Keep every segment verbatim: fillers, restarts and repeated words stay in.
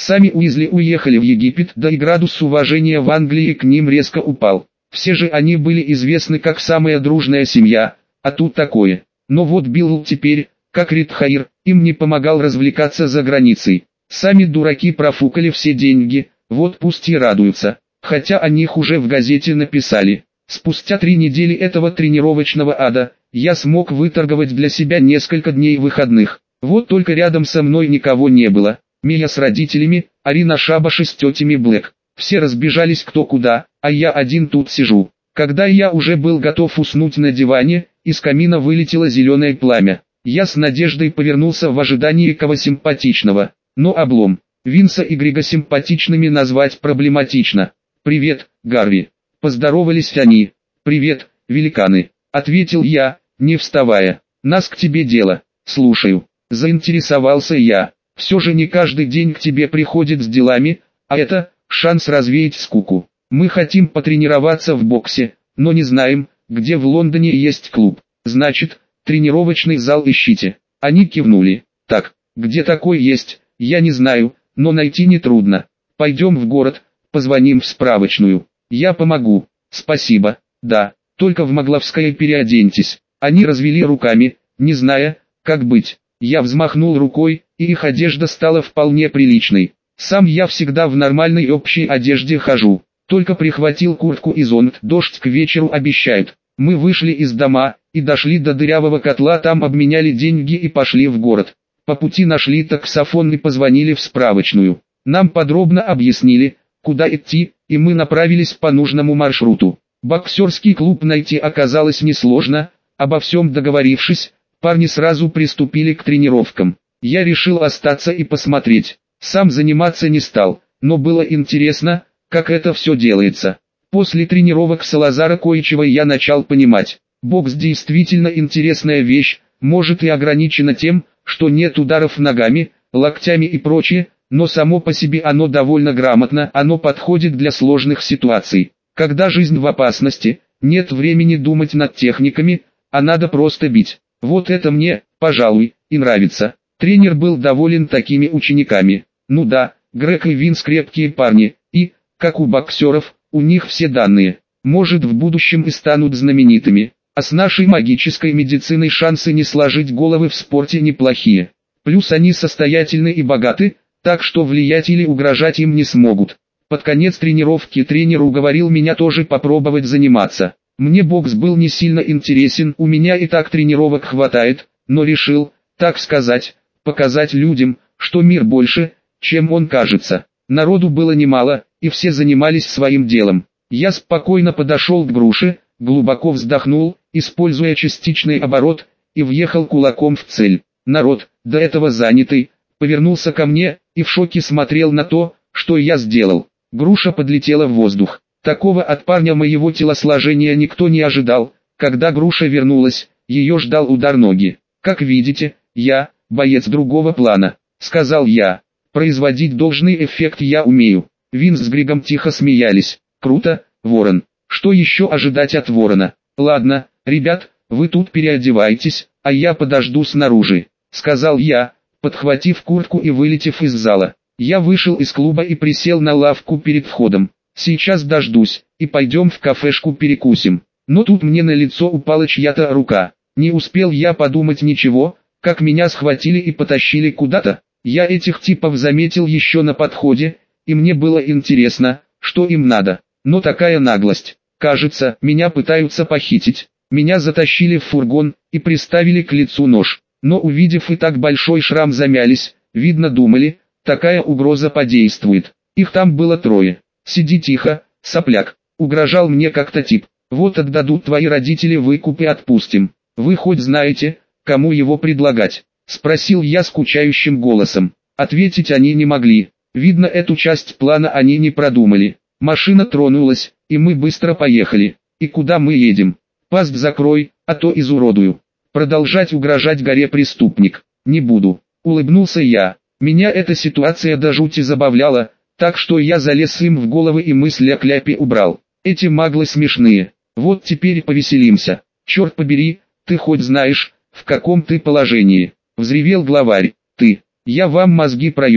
Сами Уизли уехали в Египет, да и градус уважения в Англии к ним резко упал. Все же они были известны как самая дружная семья, а тут такое. Но вот Билл теперь, как Ритхаир, им не помогал развлекаться за границей. Сами дураки профукали все деньги, вот пусть и радуются. Хотя о них уже в газете написали. Спустя три недели этого тренировочного ада, я смог выторговать для себя несколько дней выходных. Вот только рядом со мной никого не было. Мия с родителями, Арина Шабаши с тетями Блэк. Все разбежались кто куда, а я один тут сижу. Когда я уже был готов уснуть на диване, из камина вылетело зеленое пламя. Я с надеждой повернулся в ожидании кого симпатичного. Но облом. Винса и Грига симпатичными назвать проблематично. «Привет, Гарви». Поздоровались они. «Привет, великаны», — ответил я, не вставая. «Нас к тебе дело». «Слушаю». Заинтересовался я. «Все же не каждый день к тебе приходит с делами, а это шанс развеять скуку. Мы хотим потренироваться в боксе, но не знаем, где в Лондоне есть клуб. Значит, тренировочный зал ищите». Они кивнули. «Так, где такой есть, я не знаю, но найти нетрудно. Пойдем в город, позвоним в справочную». «Я помогу». «Спасибо». «Да, только в Могловское переоденьтесь». Они развели руками, не зная, как быть. Я взмахнул рукой, и их одежда стала вполне приличной. Сам я всегда в нормальной общей одежде хожу. Только прихватил куртку и зонт, дождь к вечеру обещают. Мы вышли из дома, и дошли до дырявого котла, там обменяли деньги и пошли в город. По пути нашли таксофон и позвонили в справочную. Нам подробно объяснили, куда идти, и мы направились по нужному маршруту. Боксерский клуб найти оказалось несложно, обо всем договорившись, парни сразу приступили к тренировкам. Я решил остаться и посмотреть. Сам заниматься не стал, но было интересно, как это все делается. После тренировок Салазара Коичева я начал понимать, бокс действительно интересная вещь, может и ограничена тем, что нет ударов ногами, локтями и прочее, но само по себе оно довольно грамотно, оно подходит для сложных ситуаций. Когда жизнь в опасности, нет времени думать над техниками, а надо просто бить. Вот это мне, пожалуй, и нравится. Тренер был доволен такими учениками. Ну да, Грег и Винс крепкие парни, и, как у боксеров, у них все данные. Может, в будущем и станут знаменитыми. А с нашей магической медициной шансы не сложить головы в спорте неплохие. Плюс они состоятельны и богаты, так что влиять или угрожать им не смогут. Под конец тренировки тренер уговорил меня тоже попробовать заниматься. Мне бокс был не сильно интересен, у меня и так тренировок хватает, но решил, так сказать, показать людям, что мир больше, чем он кажется. Народу было немало, и все занимались своим делом. Я спокойно подошел к груше, глубоко вздохнул, используя частичный оборот, и въехал кулаком в цель. Народ, до этого занятый, повернулся ко мне, и в шоке смотрел на то, что я сделал. Груша подлетела в воздух. Такого от парня моего телосложения никто не ожидал. Когда груша вернулась, ее ждал удар ноги. «Как видите, я, боец другого плана», — сказал я. «Производить должный эффект я умею». Винс с Григом тихо смеялись. «Круто, Ворон. Что еще ожидать от Ворона? Ладно, ребят, вы тут переодевайтесь, а я подожду снаружи», — сказал я, подхватив куртку и вылетев из зала. Я вышел из клуба и присел на лавку перед входом. «Сейчас дождусь, и пойдем в кафешку перекусим». Но тут мне на лицо упала чья-то рука. Не успел я подумать ничего, как меня схватили и потащили куда-то. Я этих типов заметил еще на подходе, и мне было интересно, что им надо. Но такая наглость. Кажется, меня пытаются похитить. Меня затащили в фургон и приставили к лицу нож. Но увидев и так большой шрам, замялись. Видно, думали, такая угроза подействует. Их там было трое. «Сиди тихо, сопляк», — угрожал мне как-то тип. «Вот отдадут твои родители выкуп и отпустим. Вы хоть знаете, кому его предлагать?» — спросил я скучающим голосом. Ответить они не могли. Видно, эту часть плана они не продумали. Машина тронулась, и мы быстро поехали. «И куда мы едем?» «Пасть закрой, а то изуродую». Продолжать угрожать горе преступник не буду. Улыбнулся я. Меня эта ситуация до жути забавляла, так что я залез им в головы и мысль о кляпе убрал. Эти маглы смешные. Вот теперь повеселимся. «Черт побери, ты хоть знаешь, в каком ты положении?» — взревел главарь. «Ты, я вам мозги проем».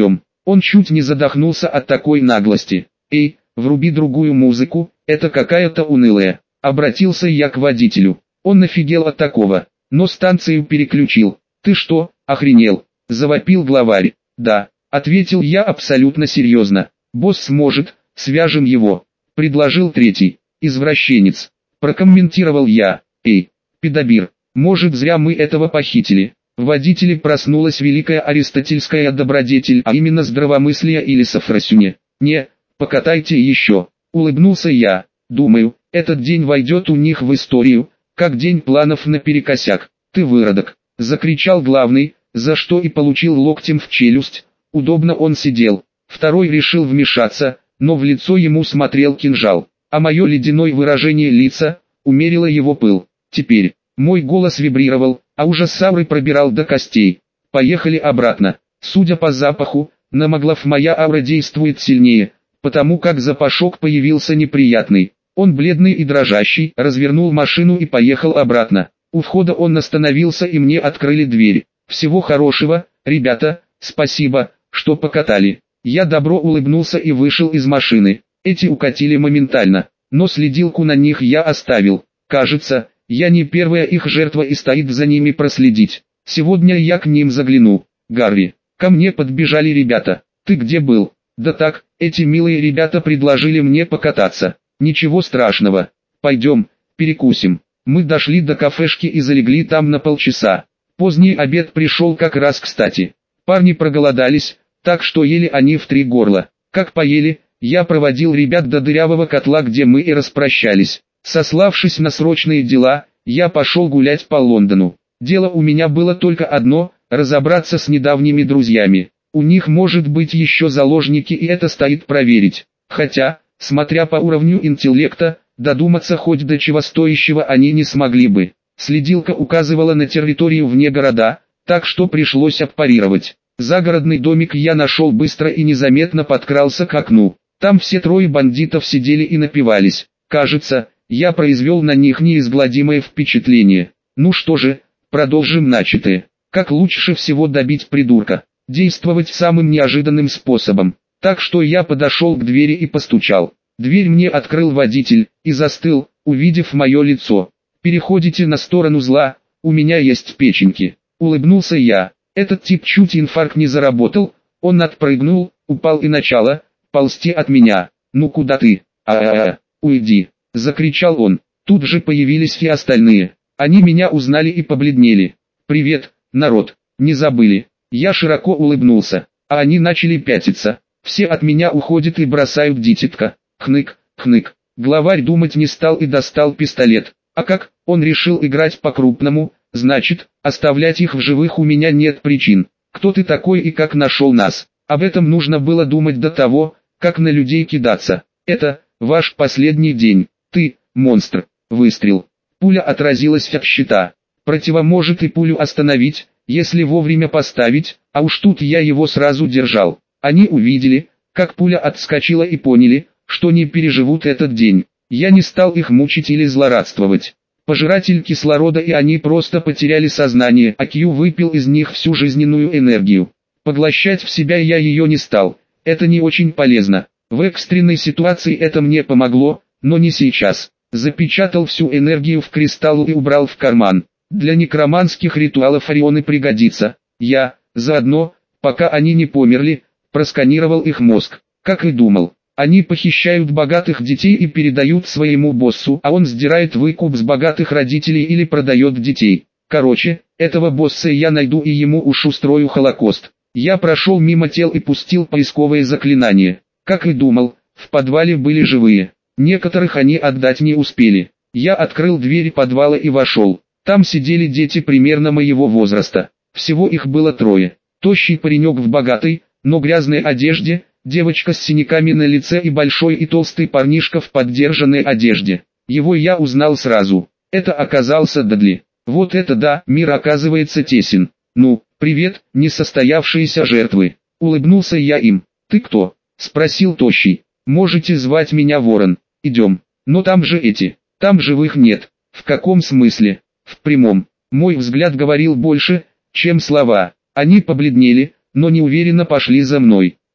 Он чуть не задохнулся от такой наглости. «Эй, вруби другую музыку, это какая-то унылая». Обратился я к водителю. Он офигел от такого, но станцию переключил. «Ты что, охренел?» – завопил главарь. «Да», – ответил я абсолютно серьезно. «Босс сможет, свяжем его», – предложил третий. «Извращенец», – прокомментировал я. «Эй, педобир, может зря мы этого похитили». В водителе проснулась великая аристотельская добродетель, а именно здравомыслие или софросюне. «Не, покатайте еще», – улыбнулся я. «Думаю, этот день войдет у них в историю, как день планов наперекосяк». «Ты выродок», – закричал главный, за что и получил локтем в челюсть. Удобно он сидел. Второй решил вмешаться, но в лицо ему смотрел кинжал, а мое ледяное выражение лица умерило его пыл. Теперь мой голос вибрировал, а ужас ауры пробирал до костей. Поехали обратно. Судя по запаху, на моглов моя аура действует сильнее, потому как запашок появился неприятный. Он бледный и дрожащий, развернул машину и поехал обратно. У входа он остановился и мне открыли дверь. «Всего хорошего, ребята, спасибо, что покатали». Я добро улыбнулся и вышел из машины. Эти укатили моментально, но следилку на них я оставил. Кажется, я не первая их жертва и стоит за ними проследить. Сегодня я к ним загляну. «Гарри, ко мне подбежали ребята. Ты где был?» «Да так, эти милые ребята предложили мне покататься». «Ничего страшного. Пойдем, перекусим». Мы дошли до кафешки и залегли там на полчаса. Поздний обед пришел как раз кстати. Парни проголодались, так что ели они в три горла. Как поели, я проводил ребят до дырявого котла, где мы и распрощались. Сославшись на срочные дела, я пошел гулять по Лондону. Дело у меня было только одно – разобраться с недавними друзьями. У них может быть еще заложники, и это стоит проверить. Хотя, смотря по уровню интеллекта, додуматься хоть до чего стоящего они не смогли бы. Следилка указывала на территорию вне города, так что пришлось отпарировать. Загородный домик я нашел быстро и незаметно подкрался к окну. Там все трое бандитов сидели и напивались. Кажется, я произвел на них неизгладимое впечатление. Ну что же, продолжим начатое. Как лучше всего добить придурка? Действовать самым неожиданным способом. Так что я подошел к двери и постучал. Дверь мне открыл водитель и застыл, увидев мое лицо. «Переходите на сторону зла, у меня есть печеньки», — улыбнулся я. Этот тип чуть инфаркт не заработал, он отпрыгнул, упал и начало ползти от меня. «Ну куда ты? А-а-а, уйди», — закричал он. Тут же появились и остальные. Они меня узнали и побледнели. «Привет, народ, не забыли?» Я широко улыбнулся, а они начали пятиться. Все от меня уходят и бросают дитятка. Хнык, хнык. Главарь думать не стал и достал пистолет. А как, он решил играть по-крупному, значит, оставлять их в живых у меня нет причин. Кто ты такой и как нашел нас? Об этом нужно было думать до того, как на людей кидаться. Это, ваш последний день. Ты, монстр. Выстрел. Пуля отразилась от щита. Противо может и пулю остановить, если вовремя поставить, а уж тут я его сразу держал. Они увидели, как пуля отскочила и поняли, что не переживут этот день. Я не стал их мучить или злорадствовать. Пожиратель кислорода, и они просто потеряли сознание, а Кью выпил из них всю жизненную энергию. Поглощать в себя я ее не стал, это не очень полезно. В экстренной ситуации это мне помогло, но не сейчас. Запечатал всю энергию в кристалл и убрал в карман. Для некроманских ритуалов Орионы пригодится. Я, заодно, пока они не померли, просканировал их мозг. Как и думал, они похищают богатых детей и передают своему боссу, а он сдирает выкуп с богатых родителей или продает детей. Короче, этого босса я найду и ему уж устрою холокост. Я прошел мимо тел и пустил поисковое заклинание. Как и думал, в подвале были живые. Некоторых они отдать не успели. Я открыл дверь подвала и вошел. Там сидели дети примерно моего возраста. Всего их было трое. Тощий паренек в богатой, но грязной одежде, девочка с синяками на лице и большой и толстый парнишка в поддержанной одежде. Его я узнал сразу. Это оказался Дадли. Вот это да, мир оказывается тесен. Ну, привет, несостоявшиеся жертвы. Улыбнулся я им. Ты кто? Спросил Тощий. Можете звать меня Ворон. Идем. Но там же эти. Там живых нет. В каком смысле? В прямом. Мой взгляд говорил больше, чем слова. Они побледнели, но неуверенно пошли за мной.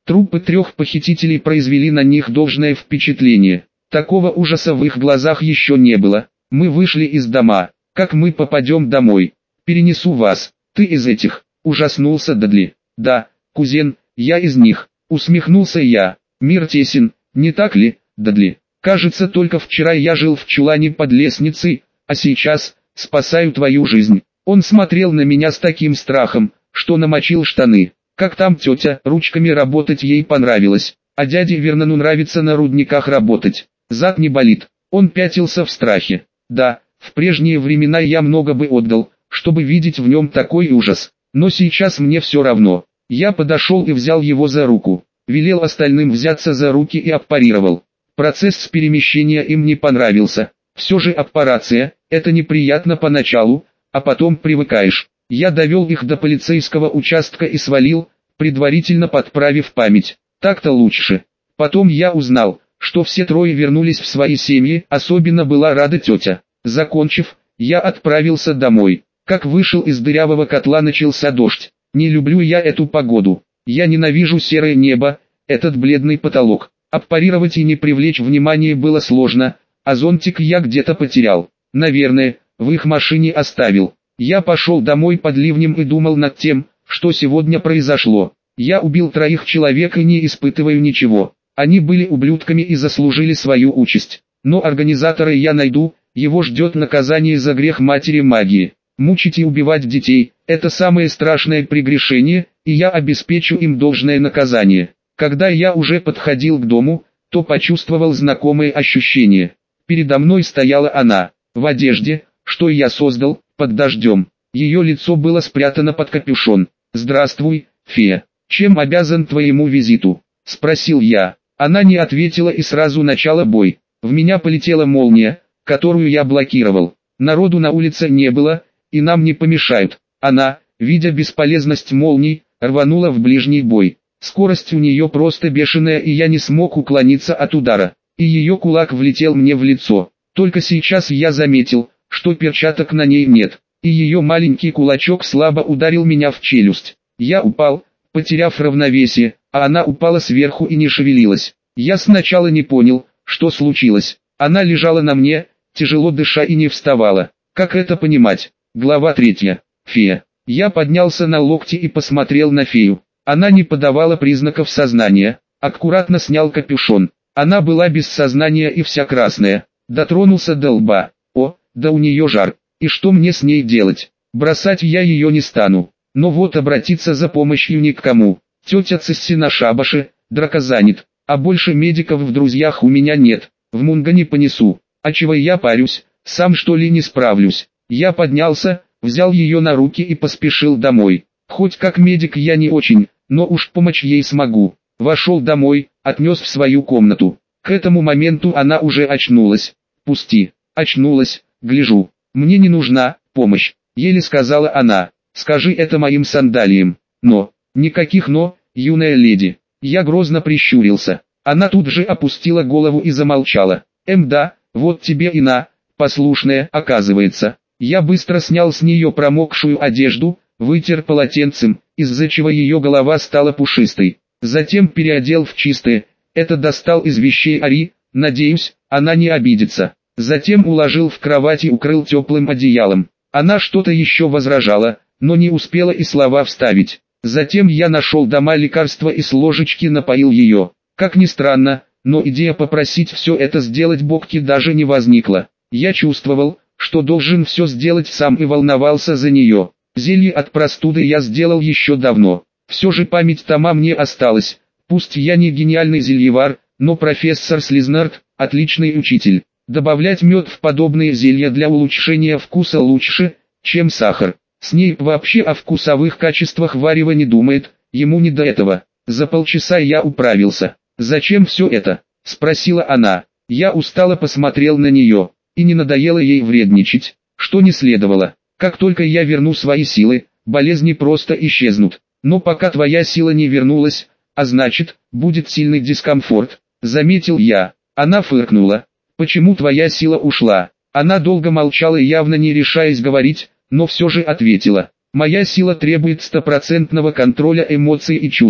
Трупы трех похитителей произвели на них должное впечатление. Такого ужаса в их глазах еще не было. Мы вышли из дома. Как мы попадем домой? Перенесу вас. Ты из этих? Ужаснулся Дадли. Да, кузен, я из них. Усмехнулся я. Мир тесен, не так ли, Дадли? Кажется, только вчера я жил в чулане под лестницей, а сейчас спасаю твою жизнь. Он смотрел на меня с таким страхом, что намочил штаны. Как там тетя, ручками работать ей понравилось, а дяде Вернону нравится на рудниках работать. Зад не болит. Он пятился в страхе. Да, в прежние времена я много бы отдал, чтобы видеть в нем такой ужас. Но сейчас мне все равно. Я подошел и взял его за руку. Велел остальным взяться за руки и аппарировал. Процесс перемещения им не понравился. Все же аппарация, это неприятно поначалу, а потом привыкаешь. Я довел их до полицейского участка и свалил, предварительно подправив память. Так-то лучше. Потом я узнал, что все трое вернулись в свои семьи, особенно была рада тетя. Закончив, я отправился домой. Как вышел из дырявого котла, начался дождь. Не люблю я эту погоду. Я ненавижу серое небо, этот бледный потолок. Аппарировать и не привлечь внимание было сложно, а зонтик я где-то потерял. Наверное, в их машине оставил. Я пошел домой под ливнем и думал над тем, что сегодня произошло. Я убил троих человек и не испытываю ничего. Они были ублюдками и заслужили свою участь. Но организатора я найду, его ждет наказание за грех матери магии. Мучить и убивать детей – это самое страшное прегрешение, и я обеспечу им должное наказание. Когда я уже подходил к дому, то почувствовал знакомые ощущения. Передо мной стояла она, в одежде, что я создал, под дождем. Ее лицо было спрятано под капюшон. «Здравствуй, фея. Чем обязан твоему визиту?» – спросил я. Она не ответила и сразу начала бой. В меня полетела молния, которую я блокировал. Народу на улице не было, и нам не помешают. Она, видя бесполезность молний, рванула в ближний бой. Скорость у нее просто бешеная, и я не смог уклониться от удара. И ее кулак влетел мне в лицо. Только сейчас я заметил, что перчаток на ней нет. И ее маленький кулачок слабо ударил меня в челюсть. Я упал, потеряв равновесие, а она упала сверху и не шевелилась. Я сначала не понял, что случилось. Она лежала на мне, тяжело дыша, и не вставала. Как это понимать? Глава третья. Фея. Я поднялся на локти и посмотрел на фею. Она не подавала признаков сознания. Аккуратно снял капюшон. Она была без сознания и вся красная. Дотронулся до лба. О, да у нее жар. И что мне с ней делать? Бросать я ее не стану. Но вот обратиться за помощью ни к кому. Тетя Цисси на шабаше, драка занят. А больше медиков в друзьях у меня нет. В Мунго не понесу. А чего я парюсь, сам что ли не справлюсь? Я поднялся, взял ее на руки и поспешил домой. Хоть как медик я не очень, но уж помочь ей смогу. Вошел домой, отнес в свою комнату. К этому моменту она уже очнулась. Пусти. Очнулась, гляжу. Мне не нужна помощь, еле сказала она. Скажи это моим сандалиям. Но, никаких но, юная леди. Я грозно прищурился. Она тут же опустила голову и замолчала. Эм да, вот тебе и на, послушная, оказывается. Я быстро снял с нее промокшую одежду, вытер полотенцем, из-за чего ее голова стала пушистой. Затем переодел в чистое, это достал из вещей Ари, надеюсь, она не обидится. Затем уложил в кровать и укрыл теплым одеялом. Она что-то еще возражала, но не успела и слова вставить. Затем я нашел дома лекарства и с ложечки напоил ее. Как ни странно, но идея попросить все это сделать Бокки даже не возникла. Я чувствовал, что должен все сделать сам, и волновался за нее. Зелье от простуды я сделал еще давно. Все же память тома мне осталась. Пусть я не гениальный зельевар, но профессор Слизнард – отличный учитель. Добавлять мед в подобные зелья для улучшения вкуса лучше, чем сахар. Снейп вообще о вкусовых качествах варева не думает, ему не до этого. За полчаса я управился. «Зачем все это?» – спросила она. Я устало посмотрел на нее, и не надоело ей вредничать, что не следовало. Как только я верну свои силы, болезни просто исчезнут. Но пока твоя сила не вернулась, а значит, будет сильный дискомфорт, заметил я. Она фыркнула. «Почему твоя сила ушла?» Она долго молчала, явно не решаясь говорить, но все же ответила. «Моя сила требует стопроцентного контроля эмоций и чувств.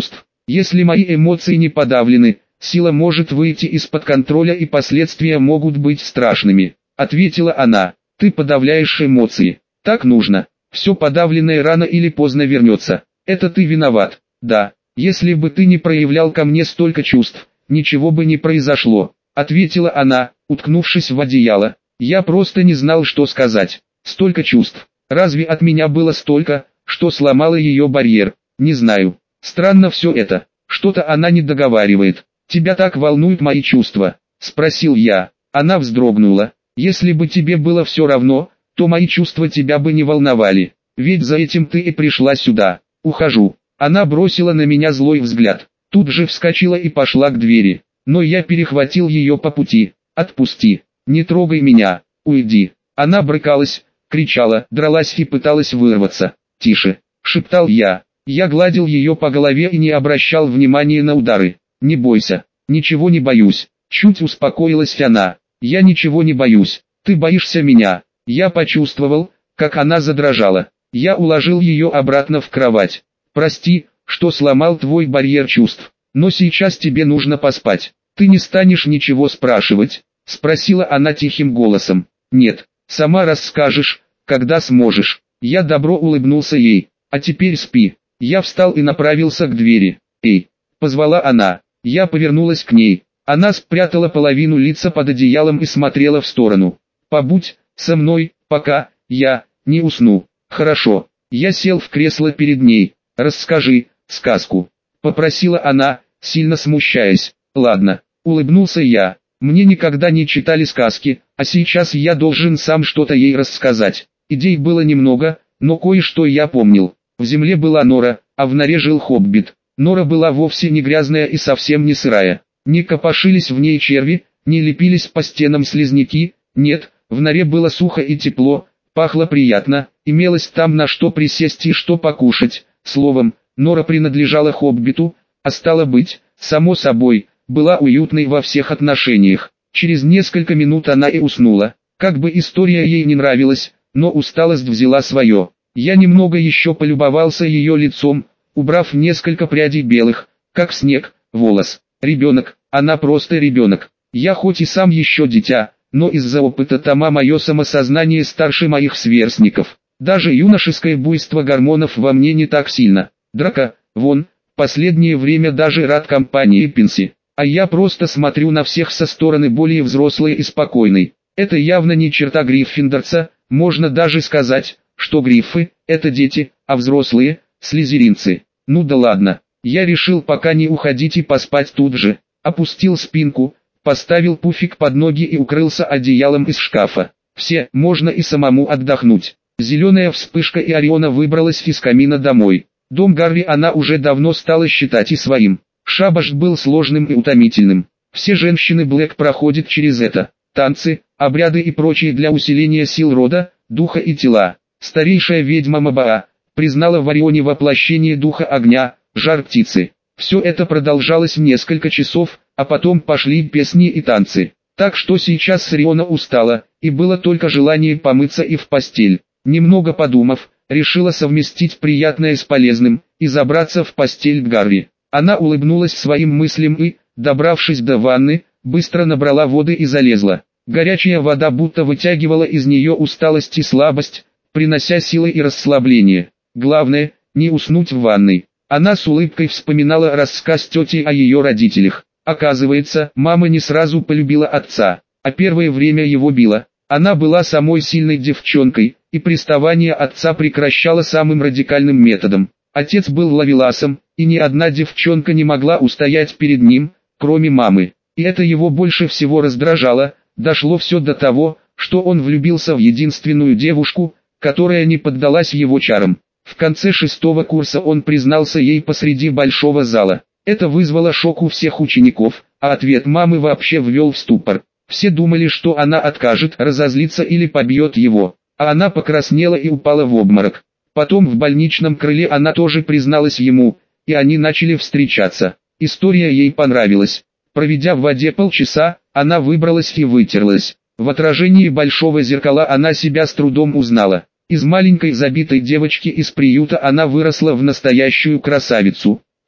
Если мои эмоции не подавлены, сила может выйти из-под контроля и последствия могут быть страшными, ответила она. Ты подавляешь эмоции. Так нужно. Все подавленное рано или поздно вернется. Это ты виноват. Да, если бы ты не проявлял ко мне столько чувств, ничего бы не произошло, ответила она, уткнувшись в одеяло. Я просто не знал, что сказать. Столько чувств. Разве от меня было столько, что сломало ее барьер? Не знаю. Странно все это. Что-то она не договаривает. Тебя так волнуют мои чувства? Спросил я. Она вздрогнула. Если бы тебе было все равно, то мои чувства тебя бы не волновали. Ведь за этим ты и пришла сюда. Ухожу. Она бросила на меня злой взгляд. Тут же вскочила и пошла к двери. Но я перехватил ее по пути. Отпусти. Не трогай меня. Уйди. Она брыкалась, кричала, дралась и пыталась вырваться. Тише, шептал я. Я гладил ее по голове и не обращал внимания на удары. Не бойся. Ничего не боюсь. Чуть успокоилась она. Я ничего не боюсь. Ты боишься меня. Я почувствовал, как она задрожала. Я уложил ее обратно в кровать. Прости, что сломал твой барьер чувств. Но сейчас тебе нужно поспать. Ты не станешь ничего спрашивать? Спросила она тихим голосом. Нет, сама расскажешь, когда сможешь. Я добро улыбнулся ей. А теперь спи. Я встал и направился к двери. Эй, позвала она. Я повернулась к ней. Она спрятала половину лица под одеялом и смотрела в сторону. «Побудь со мной, пока я не усну». «Хорошо». Я сел в кресло перед ней. «Расскажи сказку», — попросила она, сильно смущаясь. «Ладно», — улыбнулся я. «Мне никогда не читали сказки, а сейчас я должен сам что-то ей рассказать». Идей было немного, но кое-что я помнил. В земле была нора, а в норе жил хоббит. Нора была вовсе не грязная и совсем не сырая. Не копошились в ней черви, не лепились по стенам слизняки, нет, в норе было сухо и тепло, пахло приятно, имелось там на что присесть и что покушать. Словом, нора принадлежала хоббиту, а стало быть, само собой, была уютной во всех отношениях. Через несколько минут она и уснула. Как бы история ей не нравилась, но усталость взяла свое. Я немного еще полюбовался ее лицом, убрав несколько прядей белых, как снег, волос. Ребенок, она просто ребенок. Я хоть и сам еще дитя, но из-за опыта тома мое самосознание старше моих сверстников. Даже юношеское буйство гормонов во мне не так сильно. Драка, вон, последнее время даже рад компании Пинси. А я просто смотрю на всех со стороны более взрослой и спокойной. Это явно не черта гриффиндорца, можно даже сказать, что гриффы – это дети, а взрослые – слизеринцы. Ну да ладно. Я решил пока не уходить и поспать тут же. Опустил спинку, поставил пуфик под ноги и укрылся одеялом из шкафа. Все, можно и самому отдохнуть. Зеленая вспышка и Ориона выбралась из камина домой. Дом Гарри она уже давно стала считать и своим. Шабаш был сложным и утомительным. Все женщины Блэк проходят через это. Танцы, обряды и прочие для усиления сил рода, духа и тела. Старейшая ведьма Мабаа признала в Орионе воплощение духа огня, жар птицы. Все это продолжалось несколько часов, а потом пошли песни и танцы. Так что сейчас Ориона устала, и было только желание помыться и в постель. Немного подумав, решила совместить приятное с полезным, и забраться в постель к Гарри. Она улыбнулась своим мыслям и, добравшись до ванны, быстро набрала воды и залезла. Горячая вода будто вытягивала из нее усталость и слабость, принося силы и расслабление. Главное, не уснуть в ванной. Она с улыбкой вспоминала рассказ тети о ее родителях. Оказывается, мама не сразу полюбила отца, а первое время его била. Она была самой сильной девчонкой, и приставание отца прекращала самым радикальным методом. Отец был ловеласом, и ни одна девчонка не могла устоять перед ним, кроме мамы. И это его больше всего раздражало. Дошло все до того, что он влюбился в единственную девушку, которая не поддалась его чарам. В конце шестого курса он признался ей посреди большого зала. Это вызвало шок у всех учеников, а ответ мамы вообще ввел в ступор. Все думали, что она откажет, разозлится или побьет его, а она покраснела и упала в обморок. Потом в больничном крыле она тоже призналась ему, и они начали встречаться. История ей понравилась. Проведя в воде полчаса, она выбралась и вытерлась. В отражении большого зеркала она себя с трудом узнала. Из маленькой забитой девочки из приюта она выросла в настоящую красавицу.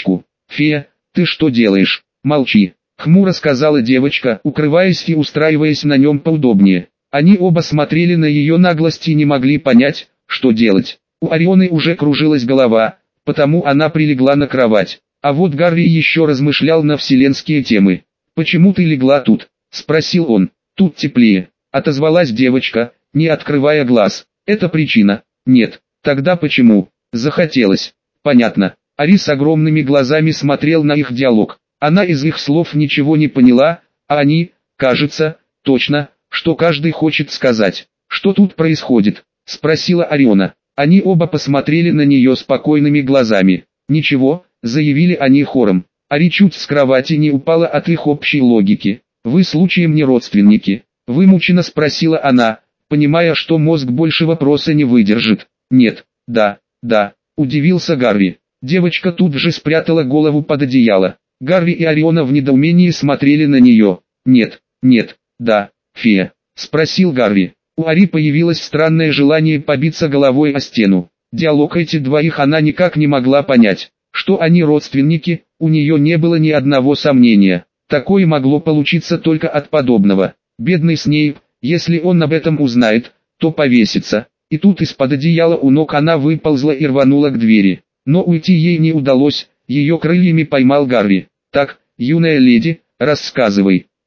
девочку. «Фея, ты что делаешь?» «Молчи», — хмуро сказала девочка, укрываясь и устраиваясь на нем поудобнее. Они оба смотрели на ее наглость и не могли понять, что делать. У Орионы уже кружилась голова, потому она прилегла на кровать. А вот Гарри еще размышлял на вселенские темы. «Почему ты легла тут?» — спросил он. «Тут теплее», — отозвалась девочка, не открывая глаз. «Это причина?» «Нет». «Тогда почему?» «Захотелось». «Понятно». Ари с огромными глазами смотрел на их диалог. Она из их слов ничего не поняла, а они, кажется, точно, что каждый хочет сказать. «Что тут происходит?» — спросила Ориона. Они оба посмотрели на нее спокойными глазами. «Ничего», — заявили они хором. Ари чуть с кровати не упала от их общей логики. «Вы случаем не родственники?» — вымученно спросила она, понимая, что мозг больше вопроса не выдержит. «Нет». «Да, да», — удивился Гарри. Девочка тут же спрятала голову под одеяло. Гарри и Ориона в недоумении смотрели на нее. «Нет, нет, да, фея?» — спросил Гарри. У Ари появилось странное желание побиться головой о стену. Диалог этих двоих она никак не могла понять. Что они родственники, у нее не было ни одного сомнения. Такое могло получиться только от подобного. Бедный Снейп, если он об этом узнает, то повесится. И тут из-под одеяла у ног она выползла и рванула к двери. Но уйти ей не удалось, ее крыльями поймал Гарри. «Так, юная леди, рассказывай».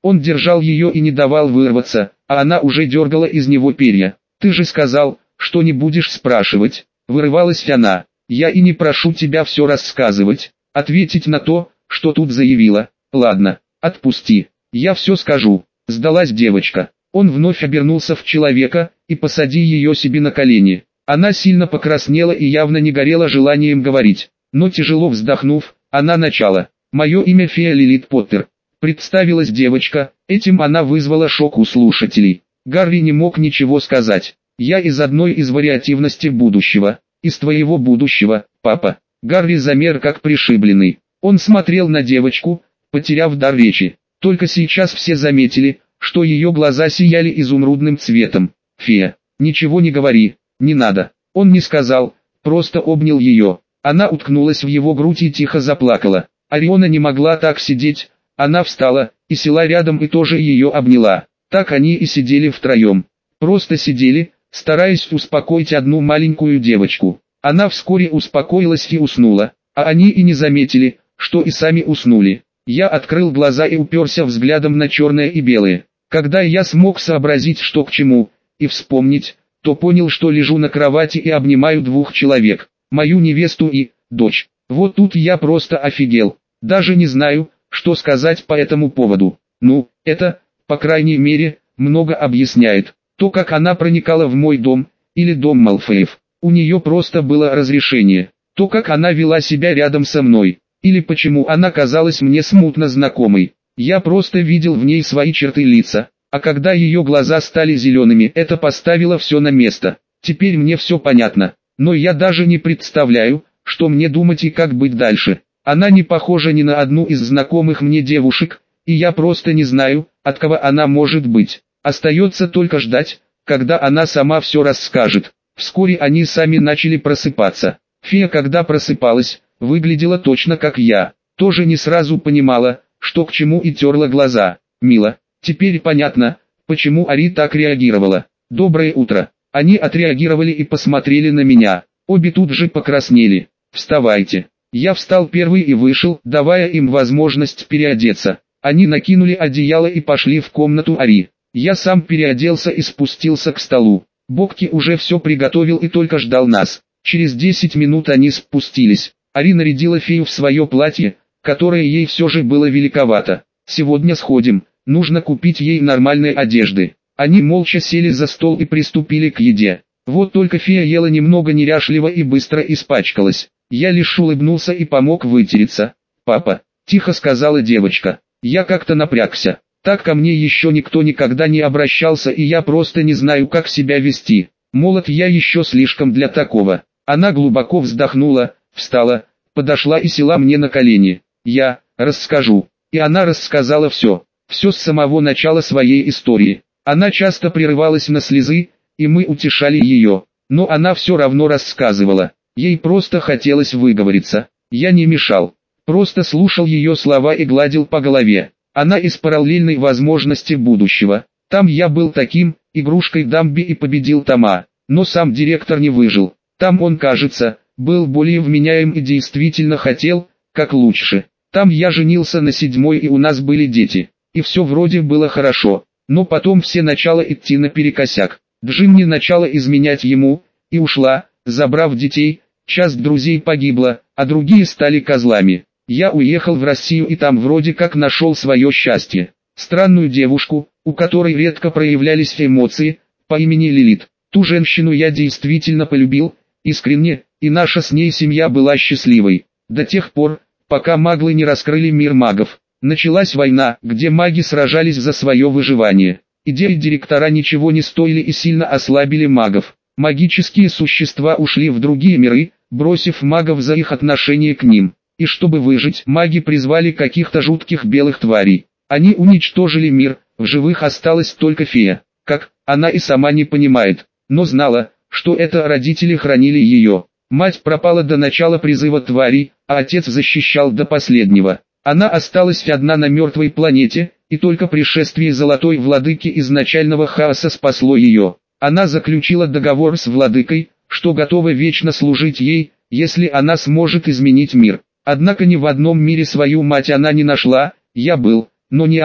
Он держал ее и не давал вырваться, а она уже дергала из него перья. «Ты же сказал, что не будешь спрашивать», — вырывалась она. «Я и не прошу тебя все рассказывать, ответить на то, что тут заявила. Ладно, отпусти, я все скажу». Сдалась девочка. Он вновь обернулся в человека, и посади ее себе на колени. Она сильно покраснела и явно не горела желанием говорить, но тяжело вздохнув, она начала. «Мое имя фея Лилит Поттер». Представилась девочка, этим она вызвала шок у слушателей. Гарри не мог ничего сказать. «Я из одной из вариативностей будущего, из твоего будущего, папа». Гарри замер как пришибленный. Он смотрел на девочку, потеряв дар речи. Только сейчас все заметили, что ее глаза сияли изумрудным цветом. «Фея, ничего не говори, не надо». Он не сказал, просто обнял ее. Она уткнулась в его грудь и тихо заплакала. Ориона не могла так сидеть, она встала, и села рядом и тоже ее обняла. Так они и сидели втроем. Просто сидели, стараясь успокоить одну маленькую девочку. Она вскоре успокоилась и уснула, а они и не заметили, что и сами уснули. Я открыл глаза и уперся взглядом на черное и белое. Когда я смог сообразить, что к чему, и вспомнить, то понял, что лежу на кровати и обнимаю двух человек, мою невесту и дочь. Вот тут я просто офигел, даже не знаю, что сказать по этому поводу. Ну, это, по крайней мере, много объясняет. То, как она проникала в мой дом, или дом Малфоев, у нее просто было разрешение. То, как она вела себя рядом со мной, или почему она казалась мне смутно знакомой. Я просто видел в ней свои черты лица, а когда ее глаза стали зелеными, это поставило все на место. Теперь мне все понятно, но я даже не представляю, что мне думать и как быть дальше. Она не похожа ни на одну из знакомых мне девушек, и я просто не знаю, от кого она может быть. Остается только ждать, когда она сама все расскажет. Вскоре они сами начали просыпаться. Фея, когда просыпалась, выглядела точно как я. Тоже не сразу понимала, что к чему, и терла глаза. «Мило, теперь понятно, почему Ари так реагировала. Доброе утро». Они отреагировали и посмотрели на меня. Обе тут же покраснели. «Вставайте». Я встал первый и вышел, давая им возможность переодеться. Они накинули одеяло и пошли в комнату Ари. Я сам переоделся и спустился к столу. Бокки уже все приготовил и только ждал нас. Через десять минут они спустились. Ари нарядила фею в свое платье, которое ей все же было великовато. «Сегодня сходим, нужно купить ей нормальной одежды». Они молча сели за стол и приступили к еде. Вот только фея ела немного неряшливо и быстро испачкалась. Я лишь улыбнулся и помог вытереться. «Папа», — тихо сказала девочка, — «я как-то напрягся. Так ко мне еще никто никогда не обращался, и я просто не знаю, как себя вести. Молод я еще слишком для такого». Она глубоко вздохнула, встала, подошла и села мне на колени. «Я расскажу». И она рассказала все, все с самого начала своей истории. Она часто прерывалась на слезы, и мы утешали ее, но она все равно рассказывала. Ей просто хотелось выговориться. Я не мешал, просто слушал ее слова и гладил по голове. Она из параллельной возможности будущего. Там я был таким, игрушкой Дамби, и победил Тома, но сам директор не выжил. Там он, кажется, был более вменяем и действительно хотел, как лучше. Там я женился на седьмой, и у нас были дети, и все вроде было хорошо. Но потом все начало идти наперекосяк. Джинни начала изменять ему, и ушла, забрав детей. Часть друзей погибла, а другие стали козлами. Я уехал в Россию и там вроде как нашел свое счастье. Странную девушку, у которой редко проявлялись эмоции, по имени Лилит. Ту женщину я действительно полюбил, искренне, и наша с ней семья была счастливой. До тех пор, пока маглы не раскрыли мир магов. Началась война, где маги сражались за свое выживание. Идеи директора ничего не стоили и сильно ослабили магов. Магические существа ушли в другие миры, бросив магов за их отношение к ним. И чтобы выжить, маги призвали каких-то жутких белых тварей. Они уничтожили мир, в живых осталась только фея. Как, она и сама не понимает, но знала, что это родители хранили ее. Мать пропала до начала призыва тварей, а отец защищал до последнего. Она осталась одна на мертвой планете, и только пришествие Золотой Владыки изначального хаоса спасло ее. Она заключила договор с Владыкой, что готова вечно служить ей, если она сможет изменить мир. Однако ни в одном мире свою мать она не нашла. Я был, но не она.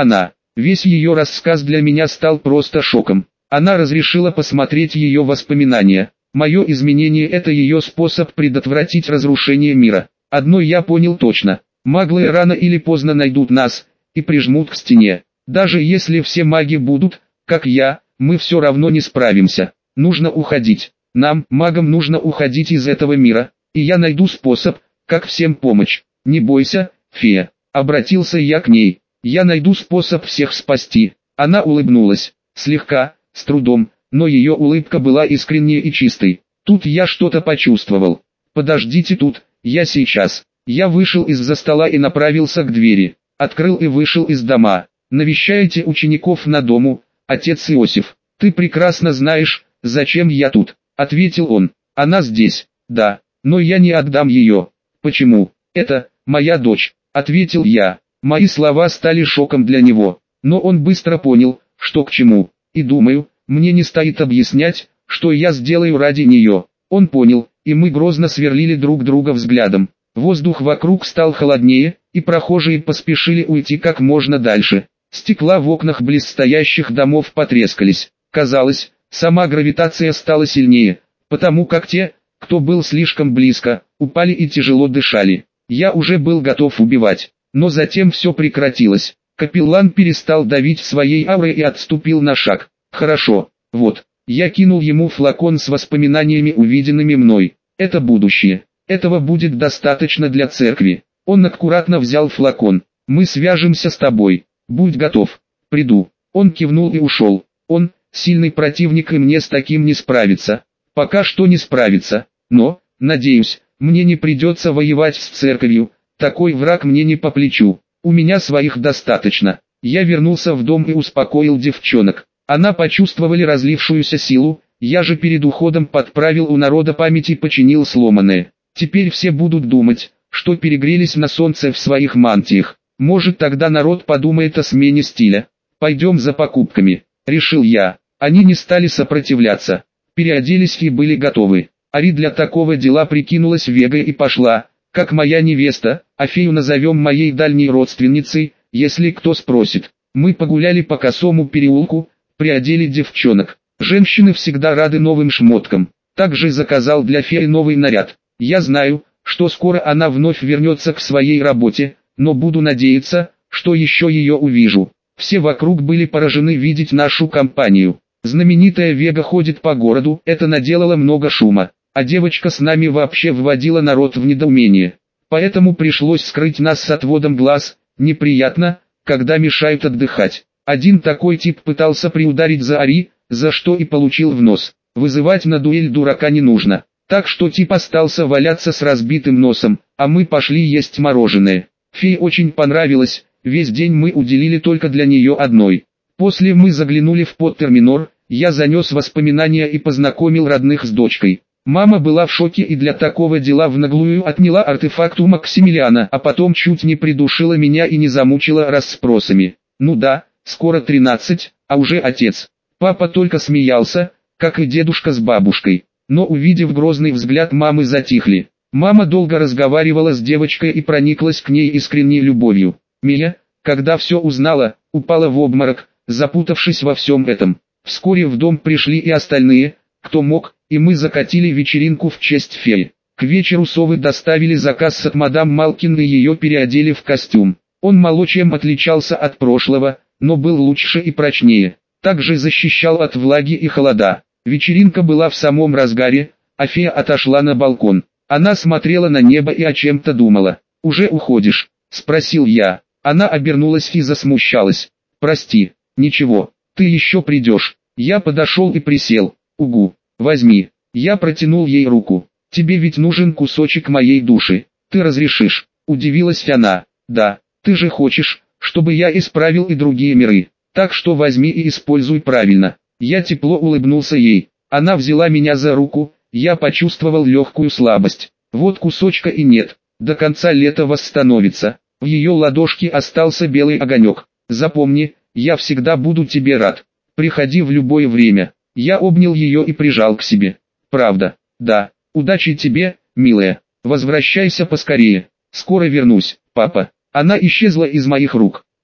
Весь ее рассказ для меня стал просто шоком. Она разрешила посмотреть ее воспоминания. Мое изменение – это ее способ предотвратить разрушение мира. Одно я понял точно. Маглы рано или поздно найдут нас и прижмут к стене. Даже если все маги будут, как я, мы все равно не справимся. Нужно уходить. Нам, магам, нужно уходить из этого мира. И я найду способ, как всем помочь. Не бойся, фея. Обратился я к ней. Я найду способ всех спасти. Она улыбнулась. Слегка, с трудом, но ее улыбка была искренней и чистой. Тут я что-то почувствовал. Подождите тут, я сейчас. Я вышел из-за стола и направился к двери. Открыл и вышел из дома. Навещаете учеников на дому, отец Иосиф. Ты прекрасно знаешь, зачем я тут, ответил он. Она здесь, да, но я не отдам ее. Почему? Это, моя дочь, ответил я. Мои слова стали шоком для него, но он быстро понял, что к чему. И думаю, мне не стоит объяснять, что я сделаю ради нее. Он понял, и мы грозно сверлили друг друга взглядом. Воздух вокруг стал холоднее, и прохожие поспешили уйти как можно дальше. Стекла в окнах близстоящих домов потрескались. Казалось, сама гравитация стала сильнее, потому как те, кто был слишком близко, упали и тяжело дышали. Я уже был готов убивать, но затем все прекратилось. Капеллан перестал давить своей аурой и отступил на шаг. Хорошо, вот, я кинул ему флакон с воспоминаниями, увиденными мной. Это будущее. Этого будет достаточно для церкви. Он аккуратно взял флакон. Мы свяжемся с тобой. Будь готов. Приду. Он кивнул и ушел. Он, сильный противник, и мне с таким не справиться. Пока что не справится. Но, надеюсь, мне не придется воевать с церковью. Такой враг мне не по плечу. У меня своих достаточно. Я вернулся в дом и успокоил девчонок. Она почувствовали разлившуюся силу. Я же перед уходом подправил у народа память и починил сломанное. Теперь все будут думать, что перегрелись на солнце в своих мантиях. Может, тогда народ подумает о смене стиля. Пойдем за покупками, решил я. Они не стали сопротивляться. Переоделись и были готовы. Ари для такого дела прикинулась Вегой и пошла, как моя невеста, а фею назовем моей дальней родственницей, если кто спросит. Мы погуляли по косому переулку, приодели девчонок. Женщины всегда рады новым шмоткам. Также заказал для феи новый наряд. Я знаю, что скоро она вновь вернется к своей работе, но буду надеяться, что еще ее увижу. Все вокруг были поражены видеть нашу компанию. Знаменитая Вега ходит по городу, это наделало много шума, а девочка с нами вообще вводила народ в недоумение. Поэтому пришлось скрыть нас с отводом глаз. Неприятно, когда мешают отдыхать. Один такой тип пытался приударить за Ари, за что и получил в нос. Вызывать на дуэль дурака не нужно. Так что тип остался валяться с разбитым носом, а мы пошли есть мороженое. Фее очень понравилось, весь день мы уделили только для нее одной. После мы заглянули в Поттерминор, я занес воспоминания и познакомил родных с дочкой. Мама была в шоке и для такого дела в наглую отняла артефакт у Максимилиана, а потом чуть не придушила меня и не замучила расспросами. Ну да, скоро тринадцать, а уже отец. Папа только смеялся, как и дедушка с бабушкой. Но увидев грозный взгляд мамы, затихли. Мама долго разговаривала с девочкой и прониклась к ней искренней любовью. Мия, когда все узнала, упала в обморок, запутавшись во всем этом. Вскоре в дом пришли и остальные, кто мог, и мы закатили вечеринку в честь феи. К вечеру совы доставили заказ от мадам Малкин и ее переодели в костюм. Он мало чем отличался от прошлого, но был лучше и прочнее. Также защищал от влаги и холода. Вечеринка была в самом разгаре, а фея отошла на балкон. Она смотрела на небо и о чем-то думала. «Уже уходишь?» – спросил я. Она обернулась и засмущалась. «Прости, ничего, ты еще придешь». Я подошел и присел. «Угу, возьми». Я протянул ей руку. «Тебе ведь нужен кусочек моей души. Ты разрешишь?» – удивилась она. «Да, ты же хочешь, чтобы я исправил и другие миры. Так что возьми и используй правильно». Я тепло улыбнулся ей. Она взяла меня за руку, я почувствовал легкую слабость. Вот кусочка и нет, до конца лета восстановится. В ее ладошке остался белый огонек. Запомни, я всегда буду тебе рад. Приходи в любое время. Я обнял ее и прижал к себе. Правда? Да. Удачи тебе, милая. Возвращайся поскорее. Скоро вернусь, папа. Она исчезла из моих рук.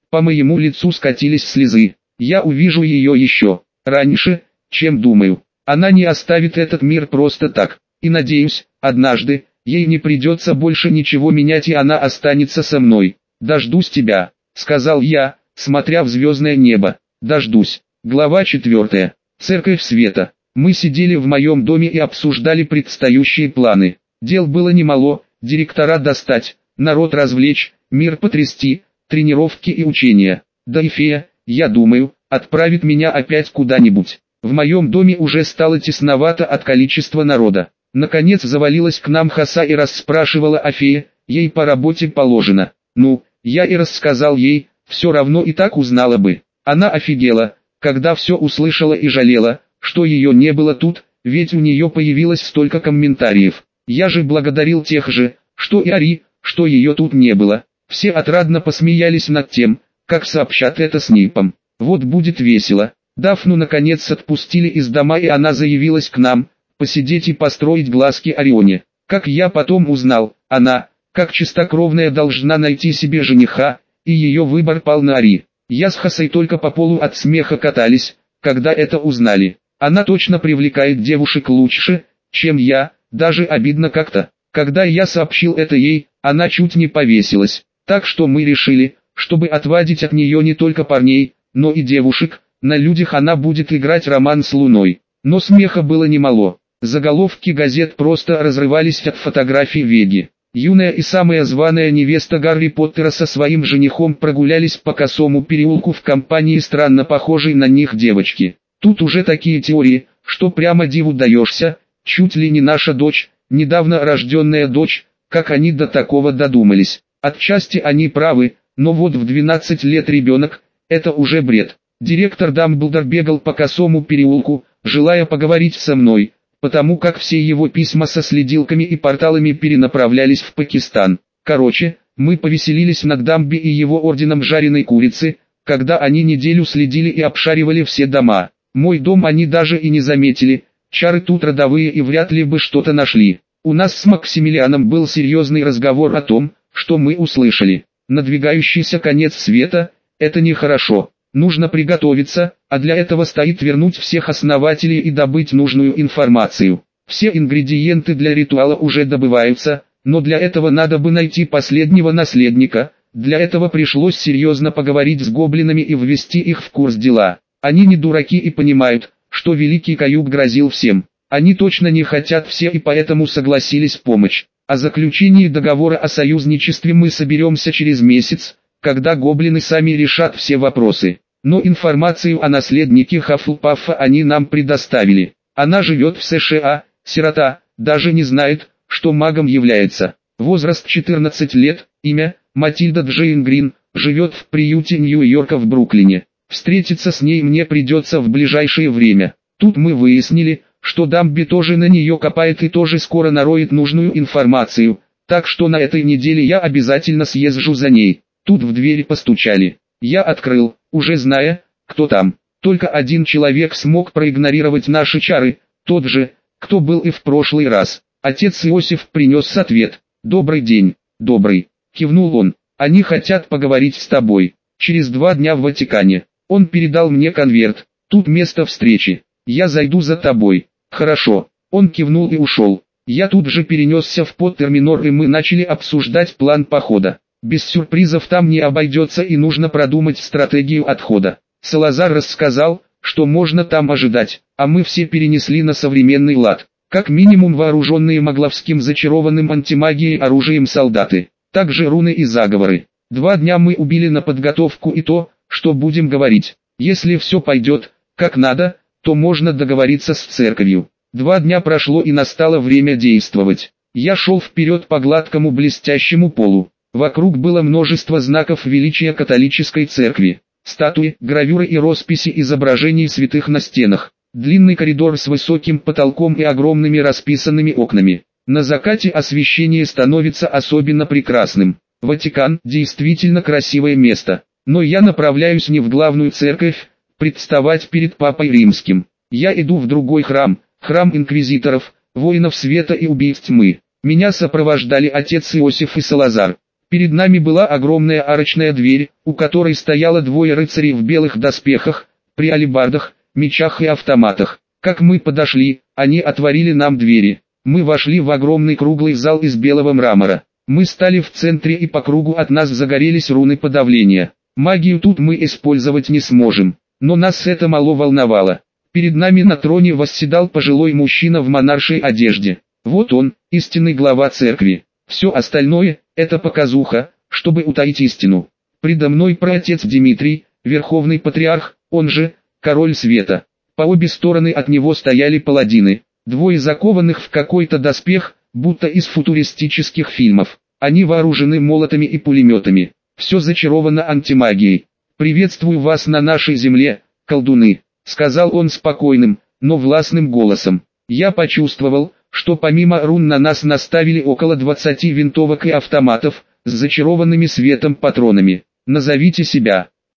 По моему лицу скатились слезы. Я увижу ее еще раньше, чем думаю. Она не оставит этот мир просто так. И надеюсь, однажды, ей не придется больше ничего менять и она останется со мной. «Дождусь тебя», — сказал я, смотря в звездное небо. «Дождусь». Глава четвертая. Церковь Света. Мы сидели в моем доме и обсуждали предстоящие планы. Дел было немало: директора достать, народ развлечь, мир потрясти, тренировки и учения. Да и фея, я думаю, отправит меня опять куда-нибудь. В моем доме уже стало тесновато от количества народа. Наконец завалилась к нам Хаса и расспрашивала о фее, ей по работе положено. Ну, я и рассказал ей, все равно и так узнала бы. Она офигела, когда все услышала и жалела, что ее не было тут, ведь у нее появилось столько комментариев. Я же благодарил тех же, что и Ари, что ее тут не было. Все отрадно посмеялись над тем, как сообщат это Снипам. Вот будет весело. Дафну наконец отпустили из дома и она заявилась к нам, посидеть и построить глазки Орионе. Как я потом узнал, она, как чистокровная, должна найти себе жениха, и ее выбор пал на Ари. Я с Хасой только по полу от смеха катались, когда это узнали. Она точно привлекает девушек лучше, чем я, даже обидно как-то. Когда я сообщил это ей, она чуть не повесилась. Так что мы решили, чтобы отвадить от нее не только парней, но и девушек, на людях она будет играть роман с Луной. Но смеха было немало. Заголовки газет просто разрывались от фотографий Веги. Юная и самая званая невеста Гарри Поттера со своим женихом прогулялись по Косому переулку в компании странно похожей на них девочки. Тут уже такие теории, что прямо диву даешься, чуть ли не наша дочь, недавно рожденная дочь, как они до такого додумались. Отчасти они правы, но вот в двенадцать лет ребенок, это уже бред. Директор Дамблдор бегал по Косому переулку, желая поговорить со мной, потому как все его письма со следилками и порталами перенаправлялись в Пакистан. Короче, мы повеселились над Дамби и его орденом жареной курицы, когда они неделю следили и обшаривали все дома. Мой дом они даже и не заметили, чары тут родовые и вряд ли бы что-то нашли. У нас с Максимилианом был серьезный разговор о том, что мы услышали. Надвигающийся конец света – это нехорошо. Нужно приготовиться, а для этого стоит вернуть всех основателей и добыть нужную информацию. Все ингредиенты для ритуала уже добываются, но для этого надо бы найти последнего наследника. Для этого пришлось серьезно поговорить с гоблинами и ввести их в курс дела. Они не дураки и понимают, что Великий Каюб грозил всем. Они точно не хотят все и поэтому согласились помочь. О заключении договора о союзничестве мы соберемся через месяц, когда гоблины сами решат все вопросы. Но информацию о наследнике Хаффлпаффа они нам предоставили. Она живет в США, сирота, даже не знает, что магом является. Возраст четырнадцать лет, имя Матильда Джейн Грин, живет в приюте Нью-Йорка в Бруклине. Встретиться с ней мне придется в ближайшее время. Тут мы выяснили, что Дамби тоже на нее копает и тоже скоро нароет нужную информацию, так что на этой неделе я обязательно съезжу за ней. Тут в дверь постучали. Я открыл, уже зная, кто там. Только один человек смог проигнорировать наши чары, тот же, кто был и в прошлый раз. Отец Иосиф принес ответ. «Добрый день, добрый», — кивнул он. «Они хотят поговорить с тобой. Через два дня в Ватикане». Он передал мне конверт. «Тут место встречи. Я зайду за тобой». «Хорошо». Он кивнул и ушел. Я тут же перенесся в Поттерминор и мы начали обсуждать план похода. Без сюрпризов там не обойдется и нужно продумать стратегию отхода. Салазар рассказал, что можно там ожидать, а мы все перенесли на современный лад. Как минимум вооруженные магловским зачарованным антимагией оружием солдаты. Также руны и заговоры. Два дня мы убили на подготовку и то, что будем говорить. Если все пойдет, как надо, то можно договориться с церковью. Два дня прошло и настало время действовать. Я шел вперед по гладкому блестящему полу. Вокруг было множество знаков величия католической церкви. Статуи, гравюры и росписи изображений святых на стенах. Длинный коридор с высоким потолком и огромными расписанными окнами. На закате освещение становится особенно прекрасным. Ватикан действительно красивое место. Но я направляюсь не в главную церковь, представать перед Папой Римским. Я иду в другой храм, храм инквизиторов, воинов света и убийц тьмы. Меня сопровождали отец Иосиф и Салазар. Перед нами была огромная арочная дверь, у которой стояло двое рыцарей в белых доспехах, при алебардах, мечах и автоматах. Как мы подошли, они отворили нам двери. Мы вошли в огромный круглый зал из белого мрамора. Мы стали в центре, и по кругу от нас загорелись руны подавления. Магию тут мы использовать не сможем, но нас это мало волновало. Перед нами на троне восседал пожилой мужчина в монаршей одежде. Вот он, истинный глава церкви. Все остальное – это показуха, чтобы утаить истину. Предо мной праотец Дмитрий, верховный патриарх, он же король света. По обе стороны от него стояли паладины, двое закованных в какой-то доспех, будто из футуристических фильмов. Они вооружены молотами и пулеметами. Все зачаровано антимагией. «Приветствую вас на нашей земле, колдуны», — сказал он спокойным, но властным голосом. Я почувствовал, что помимо рун на нас наставили около двадцати винтовок и автоматов, с зачарованными светом патронами. «Назовите себя»,